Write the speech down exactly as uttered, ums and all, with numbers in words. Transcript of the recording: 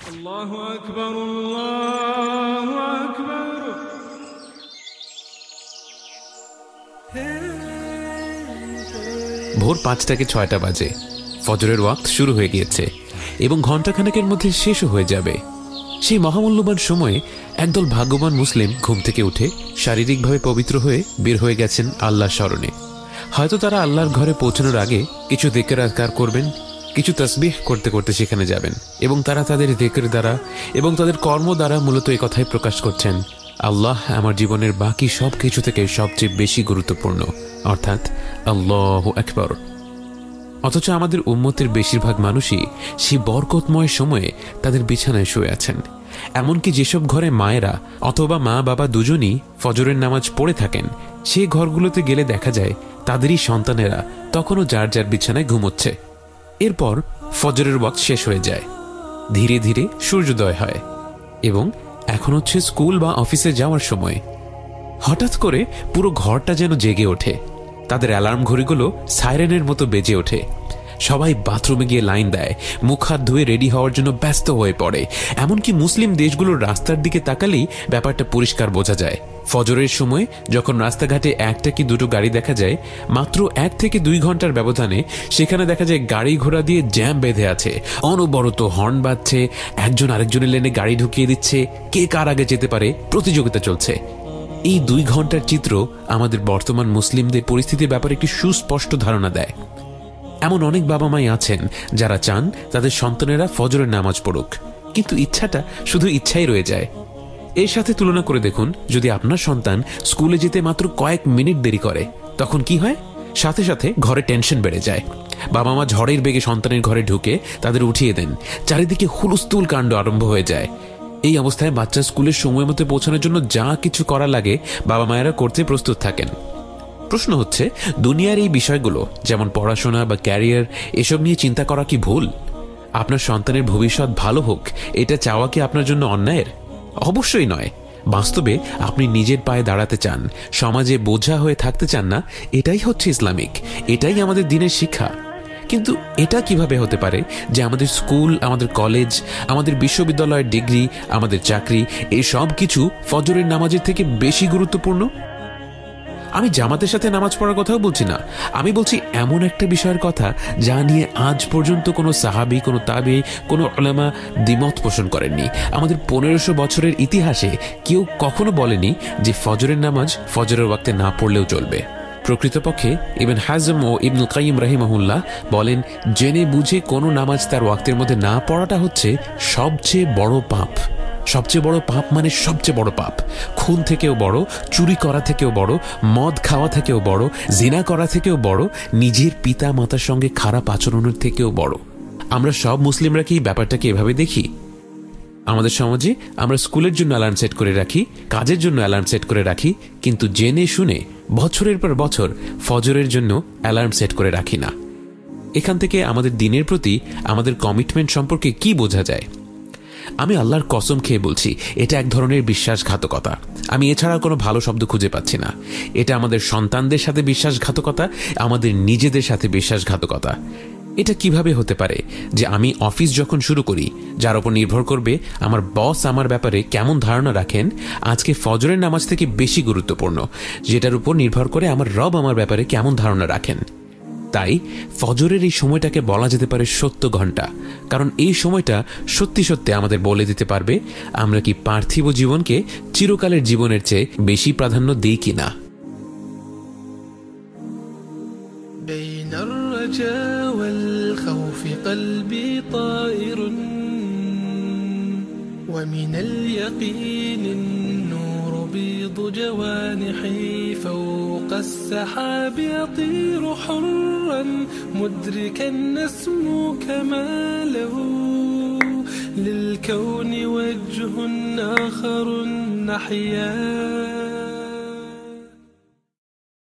আল্লাহু আকবার, আল্লাহু আকবার। ভোর পাঁচটা থেকে ছয়টা বাজে, ফজরের ওয়াক্ত শুরু হয়ে গিয়েছে এবং ঘণ্টাখানেকের মধ্যে শেষও হয়ে যাবে। সেই মহামূল্যবান সময়ে একদল ভাগ্যবান মুসলিম ঘুম থেকে উঠে শারীরিকভাবে পবিত্র হয়ে বের হয়ে গেছেন আল্লাহর স্মরণে। হয়তো তারা আল্লাহর ঘরে পৌঁছানোর আগে কিছু যিকির আযকার করবেন, কিছু তাসবিহ করতে করতে সেখানে যাবেন এবং তারা তাদের যিকির দ্বারা এবং তাদের কর্ম দ্বারা মূলত এই কথাই প্রকাশ করছেন, আল্লাহ আমার জীবনের বাকি সব কিছু থেকে সবচেয়ে বেশি গুরুত্বপূর্ণ, অর্থাৎ আল্লাহু আকবার। অথচ আমাদের উম্মতের বেশিরভাগ মানুষই সেই বরকতময় সময়ে তাদের বিছানায় শুয়ে আছেন। এমনকি যেসব ঘরে মায়েরা অথবা মা বাবা দুজনই ফজরের নামাজ পড়ে থাকেন, সেই ঘরগুলোতে গেলে দেখা যায় তাদেরই সন্তানেরা তখনও যার যার বিছানায় ঘুমোচ্ছে। এরপর ফজরের ওয়াক্ত শেষ হয়ে যায়, ধীরে ধীরে সূর্যোদয় হয় এবং এখন হচ্ছে স্কুল বা অফিসে যাওয়ার সময়। হঠাৎ করে পুরো ঘরটা যেন জেগে ওঠে, তাদের অ্যালার্ম ঘড়িগুলো সাইরেনের মতো বেজে ওঠে। সবাই বাথরুমে গিয়ে লাইন দেয়, মুখ হাত ধুয়ে রেডি হওয়ার জন্য ব্যস্ত হয়ে পড়ে। এমনকি মুসলিম দেশগুলোর রাস্তার দিকে তাকালেই ব্যাপারটা পরিষ্কার বোঝা যায়। ফজরের সময় যখন রাস্তাঘাটে একটা কি দুটো গাড়ি দেখা যায়, মাত্র এক থেকে দুই ঘন্টার ব্যবধানে সেখানে দেখা যায় গাড়ি ঘোড়া দিয়ে জ্যাম বেঁধে আছে, অনবরত হর্ন বাজছে, একজন আরেকজনের লেনে গাড়ি ঢুকিয়ে দিচ্ছে, কে কার আগে যেতে পারে প্রতিযোগিতা চলছে। এই দুই ঘন্টার চিত্র আমাদের বর্তমান মুসলিমদের পরিস্থিতির ব্যাপারে একটি সুস্পষ্ট ধারণা দেয়। এমন অনেক বাবা মাই আছেন যারা চান তাদের সন্তানেরা ফজরের নামাজ পড়ুক, কিন্তু ইচ্ছাটা শুধু ইচ্ছাই রয়ে যায়। এর সাথে তুলনা করে দেখুন, যদি আপনার সন্তান স্কুলে যেতে মাত্র কয়েক মিনিট দেরি করে, তখন কি হয়? সাথে সাথে ঘরে টেনশন বেড়ে যায়। বাবা মা ঝড়ের বেগে সন্তানের ঘরে ঢুকে তাদের উঠিয়ে দেন, চারিদিকে হুলস্থুল কাণ্ড আরম্ভ হয়ে যায়। এই অবস্থায় বাচ্চা স্কুলের সময় মতো পৌঁছানোর জন্য যা কিছু করা লাগে বাবা মায়েরা করতে প্রস্তুত থাকেন। প্রশ্ন হচ্ছে, দুনিয়ার এই বিষয়গুলো যেমন পড়াশোনা বা ক্যারিয়ার, এসব নিয়ে চিন্তা করা কি ভুল? আপনার সন্তানের ভবিষ্যৎ ভালো হোক এটা চাওয়া কি আপনার জন্য অন্যায়ের? অবশ্যই নয়। বাস্তবে আপনি নিজের পায়ে দাঁড়াতে চান, সমাজে বোঝা হয়ে থাকতে চান না, এটাই হচ্ছে ইসলামিক, এটাই আমাদের দিনের শিক্ষা। কিন্তু এটা কিভাবে হতে পারে যে আমাদের স্কুল, আমাদের কলেজ, আমাদের বিশ্ববিদ্যালয়ের ডিগ্রি, আমাদের চাকরি, এই সব কিছু ফজরের নামাজের থেকে বেশি গুরুত্বপূর্ণ? আমি জামাতের সাথে নামাজ পড়ার কথাও বলছি না, আমি বলছি এমন একটা বিষয়ের কথা যা নিয়ে আজ পর্যন্ত কোনো সাহাবি, কোনো তাবি, কোনো উলামা দ্বিমত পোষণ করেননি। আমাদের পনেরোশো বছরের ইতিহাসে কেউ কখনো বলেনি যে ফজরের নামাজ ফজরের ওয়াক্তে না পড়লেও চলবে। প্রকৃতপক্ষে ইবন হাজম ও ইবনুল কাইয়িম রাহিমাহুল্লাহ বলেন, জেনে বুঝে কোনো নামাজ তার ওয়াক্তের মধ্যে না পড়াটা হচ্ছে সবচেয়ে বড় পাপ। সবচেয়ে বড় পাপ মানে সবচেয়ে বড় পাপ। খুন থেকেও বড়, চুরি করা থেকেও বড়, মদ খাওয়া থেকেও বড়, জিনা করা থেকেও বড়, নিজের পিতা মাতার সঙ্গে খারাপ আচরণের থেকেও বড়। আমরা সব মুসলিমরা কি ব্যাপারটাকে এভাবে দেখি? আমাদের সমাজে আমরা স্কুলের জন্য অ্যালার্ম সেট করে রাখি, কাজের জন্য অ্যালার্ম সেট করে রাখি, কিন্তু জেনে শুনে বছরের পর বছর ফজরের জন্য অ্যালার্ম সেট করে রাখি না। এখান থেকে আমাদের দিনের প্রতি আমাদের কমিটমেন্ট সম্পর্কে কি বোঝা যায়? আমি আল্লাহর কসম খেয়ে বলছি, এটা এক ধরনের বিশ্বাসঘাতকতা। আমি এছাড়া কোনো ভালো শব্দ খুঁজে পাচ্ছি না। এটা আমাদের সন্তানদের সাথে বিশ্বাসঘাতকতা, আমাদের নিজেদের সাথে বিশ্বাসঘাতকতা। এটা কিভাবে হতে পারে যে আমি অফিস যখন শুরু করি, যার উপর নির্ভর করবে আমার বস আমার ব্যাপারে কেমন ধারণা রাখেন, আজকে ফজরের নামাজ থেকে বেশি গুরুত্বপূর্ণ, যেটার উপর নির্ভর করে আমার রব আমার ব্যাপারে কেমন ধারণা রাখেন। তাই ফজরের এই সময়টাকে বলা যেতে পারে সত্য ঘন্টা, কারণ এই সময়টা সত্যি সত্যি আমাদের বলে দিতে পারবে আমরা কি পার্থিব জীবনকে চিরকালের জীবনের চেয়ে বেশি প্রাধান্য দিই কিনা। بين الرجاء والخوف قلبي طائر ومن اليقين النور بيض جوانحي فوق السحاب يطير حرا مدركا نسمو كماله للكون وجه آخر نحيا